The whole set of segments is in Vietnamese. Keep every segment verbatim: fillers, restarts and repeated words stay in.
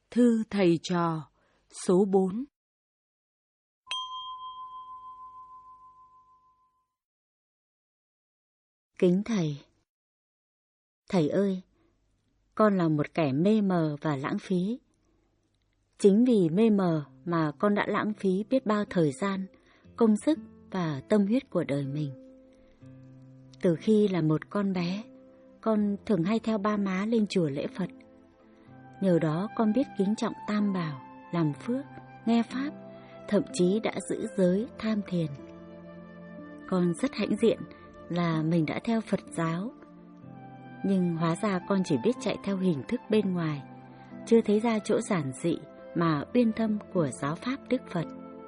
Thư thầy trò số bốn. Kính thầy. Thầy ơi, con là một kẻ mê mờ và lãng phí. Chính vì mê mờ mà con đã lãng phí biết bao thời gian, công sức và tâm huyết của đời mình. Từ khi là một con bé, con thường hay theo ba má lên chùa lễ Phật. Nhờ đó con biết kính trọng tam bảo, làm phước, nghe pháp, thậm chí đã giữ giới tham thiền. Con rất hãnh diện là mình đã theo Phật giáo, nhưng hóa ra con chỉ biết chạy theo hình thức bên ngoài, chưa thấy ra chỗ giản dị mà uyên thâm của giáo pháp Đức Phật.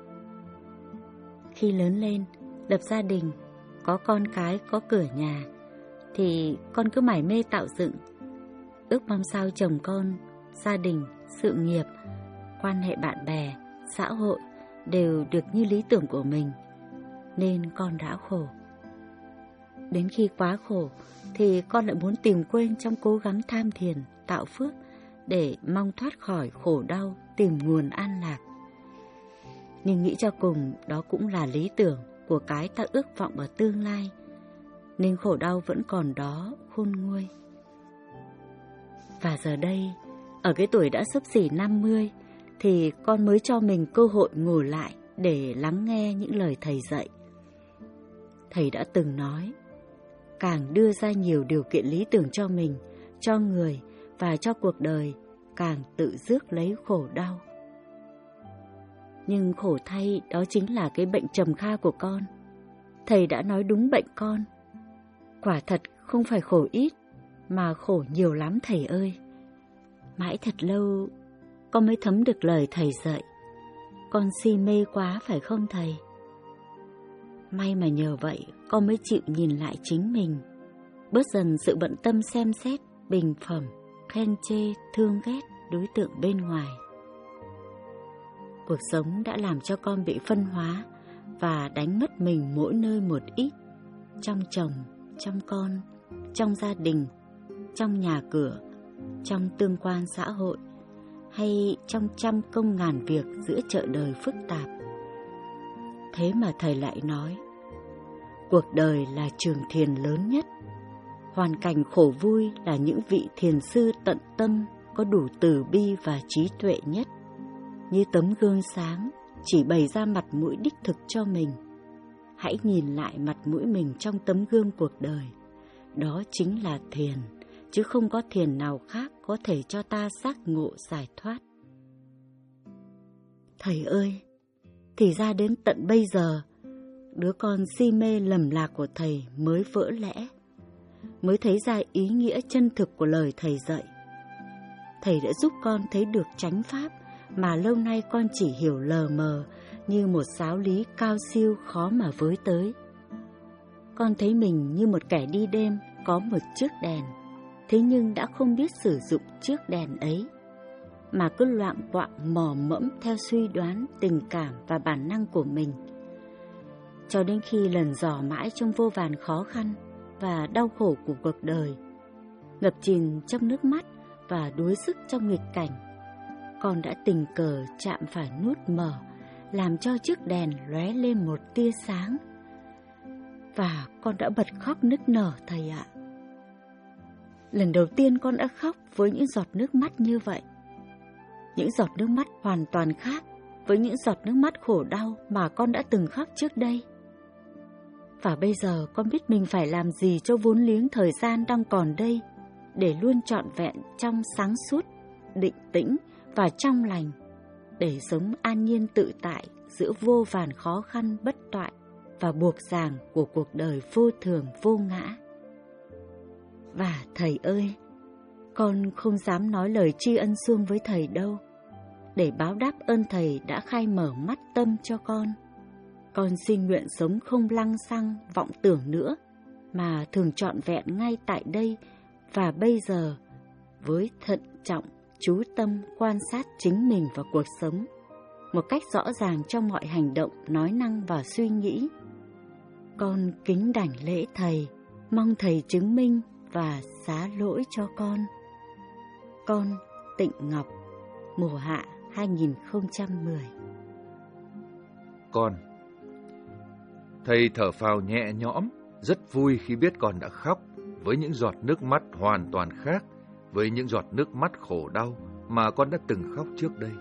Khi lớn lên, lập gia đình, có con cái, có cửa nhà, thì con cứ mải mê tạo dựng, ước mong sao chồng con, gia đình, sự nghiệp, quan hệ bạn bè, xã hội đều được như lý tưởng của mình, nên con đã khổ. Đến khi quá khổ thì con lại muốn tìm quên trong cố gắng tham thiền, tạo phước để mong thoát khỏi khổ đau, tìm nguồn an lạc. Nhưng nghĩ cho cùng đó cũng là lý tưởng của cái ta ước vọng ở tương lai, nên khổ đau vẫn còn đó khôn nguôi. Và giờ đây, ở cái tuổi đã xấp xỉ năm mươi, thì con mới cho mình cơ hội ngồi lại để lắng nghe những lời thầy dạy. Thầy đã từng nói, càng đưa ra nhiều điều kiện lý tưởng cho mình, cho người và cho cuộc đời, càng tự rước lấy khổ đau. Nhưng khổ thay, đó chính là cái bệnh trầm kha của con. Thầy đã nói đúng bệnh con. Quả thật không phải khổ ít, mà khổ nhiều lắm thầy ơi. Mãi thật lâu, con mới thấm được lời thầy dạy. Con si mê quá phải không thầy? May mà nhờ vậy, con mới chịu nhìn lại chính mình, bớt dần sự bận tâm xem xét, bình phẩm, khen chê, thương ghét đối tượng bên ngoài. Cuộc sống đã làm cho con bị phân hóa và đánh mất mình mỗi nơi một ít, trong chồng, trong con, trong gia đình, trong nhà cửa, trong tương quan xã hội, hay trong trăm công ngàn việc giữa chợ đời phức tạp. Thế mà thầy lại nói, cuộc đời là trường thiền lớn nhất. Hoàn cảnh khổ vui là những vị thiền sư tận tâm, có đủ từ bi và trí tuệ nhất, như tấm gương sáng chỉ bày ra mặt mũi đích thực cho mình. Hãy nhìn lại mặt mũi mình trong tấm gương cuộc đời. Đó chính là thiền, chứ không có thiền nào khác có thể cho ta giác ngộ giải thoát. Thầy ơi, thì ra đến tận bây giờ, đứa con si mê lầm lạc của thầy mới vỡ lẽ, mới thấy ra ý nghĩa chân thực của lời thầy dạy. Thầy đã giúp con thấy được chánh pháp mà lâu nay con chỉ hiểu lờ mờ như một giáo lý cao siêu khó mà với tới. Con thấy mình như một kẻ đi đêm có một chiếc đèn, thế nhưng đã không biết sử dụng chiếc đèn ấy, mà cứ loạng quạng mò mẫm theo suy đoán, tình cảm và bản năng của mình. Cho đến khi lần dò mãi trong vô vàn khó khăn và đau khổ của cuộc đời, ngập chìm trong nước mắt và đuối sức trong nghịch cảnh, con đã tình cờ chạm phải nút mở, làm cho chiếc đèn lóe lên một tia sáng. Và con đã bật khóc nức nở thầy ạ. Lần đầu tiên con đã khóc với những giọt nước mắt như vậy. Những giọt nước mắt hoàn toàn khác với những giọt nước mắt khổ đau mà con đã từng khóc trước đây. Và bây giờ con biết mình phải làm gì cho vốn liếng thời gian đang còn đây, để luôn trọn vẹn trong sáng suốt, định tĩnh và trong lành, để sống an nhiên tự tại giữa vô vàn khó khăn bất toại và buộc ràng của cuộc đời vô thường vô ngã. Và thầy ơi, con không dám nói lời tri ân xuông với thầy đâu, để báo đáp ơn thầy đã khai mở mắt tâm cho con. Con xin nguyện sống không lăng xăng vọng tưởng nữa, mà thường trọn vẹn ngay tại đây và bây giờ, với thận trọng, chú tâm quan sát chính mình và cuộc sống, một cách rõ ràng trong mọi hành động, nói năng và suy nghĩ. Con kính đảnh lễ thầy, mong thầy chứng minh và xá lỗi cho con. Con Tịnh Ngọc, mùa hạ hai nghìn không trăm mười. Con. Thầy thở phào nhẹ nhõm, rất vui khi biết con đã khóc, với những giọt nước mắt hoàn toàn khác với những giọt nước mắt khổ đau mà con đã từng khóc trước đây.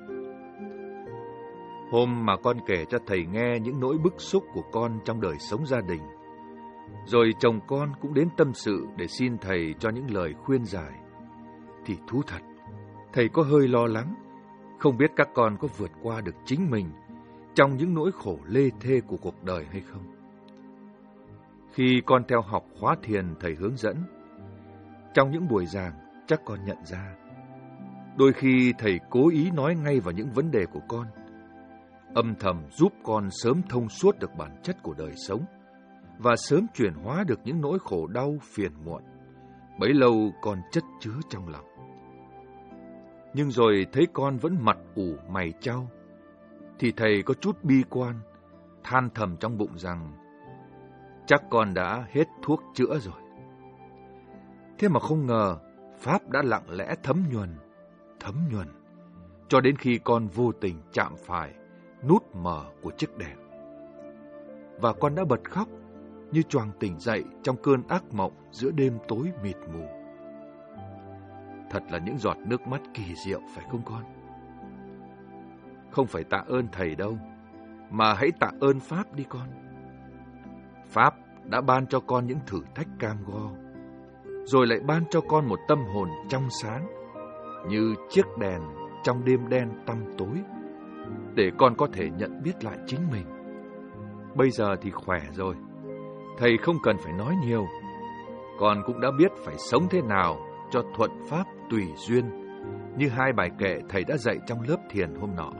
Hôm mà con kể cho thầy nghe những nỗi bức xúc của con trong đời sống gia đình, rồi chồng con cũng đến tâm sự để xin thầy cho những lời khuyên giải, thì thú thật, thầy có hơi lo lắng, không biết các con có vượt qua được chính mình trong những nỗi khổ lê thê của cuộc đời hay không. Khi con theo học khóa thiền thầy hướng dẫn, trong những buổi giảng chắc con nhận ra, đôi khi thầy cố ý nói ngay vào những vấn đề của con, âm thầm giúp con sớm thông suốt được bản chất của đời sống và sớm chuyển hóa được những nỗi khổ đau phiền muộn bấy lâu con chất chứa trong lòng. Nhưng rồi thấy con vẫn mặt ủ mày chau, thì thầy có chút bi quan, than thầm trong bụng rằng chắc con đã hết thuốc chữa rồi. Thế mà không ngờ Pháp đã lặng lẽ thấm nhuần, thấm nhuần, cho đến khi con vô tình chạm phải nút mở của chiếc đèn. Và con đã bật khóc như choàng tỉnh dậy trong cơn ác mộng giữa đêm tối mịt mù. Thật là những giọt nước mắt kỳ diệu phải không con? Không phải tạ ơn thầy đâu, mà hãy tạ ơn Pháp đi con. Pháp đã ban cho con những thử thách cam go, rồi lại ban cho con một tâm hồn trong sáng, như chiếc đèn trong đêm đen tăm tối, để con có thể nhận biết lại chính mình. Bây giờ thì khỏe rồi, thầy không cần phải nói nhiều. Con cũng đã biết phải sống thế nào cho thuận pháp tùy duyên, như hai bài kệ thầy đã dạy trong lớp thiền hôm nọ.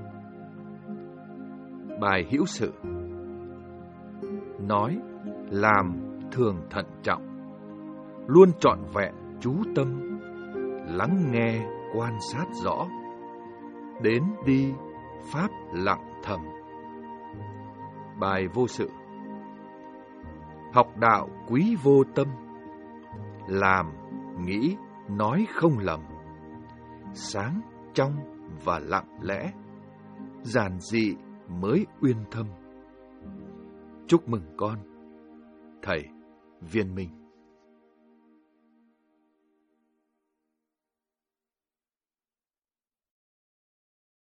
Bài hữu sự: nói, làm thường thận trọng, luôn trọn vẹn chú tâm, lắng nghe quan sát rõ, đến đi pháp lặng thầm. Bài vô sự: học đạo quý vô tâm, làm, nghĩ, nói không lầm, sáng, trong và lặng lẽ, giản dị mới uyên thâm. Chúc mừng con. Thầy Viên Minh.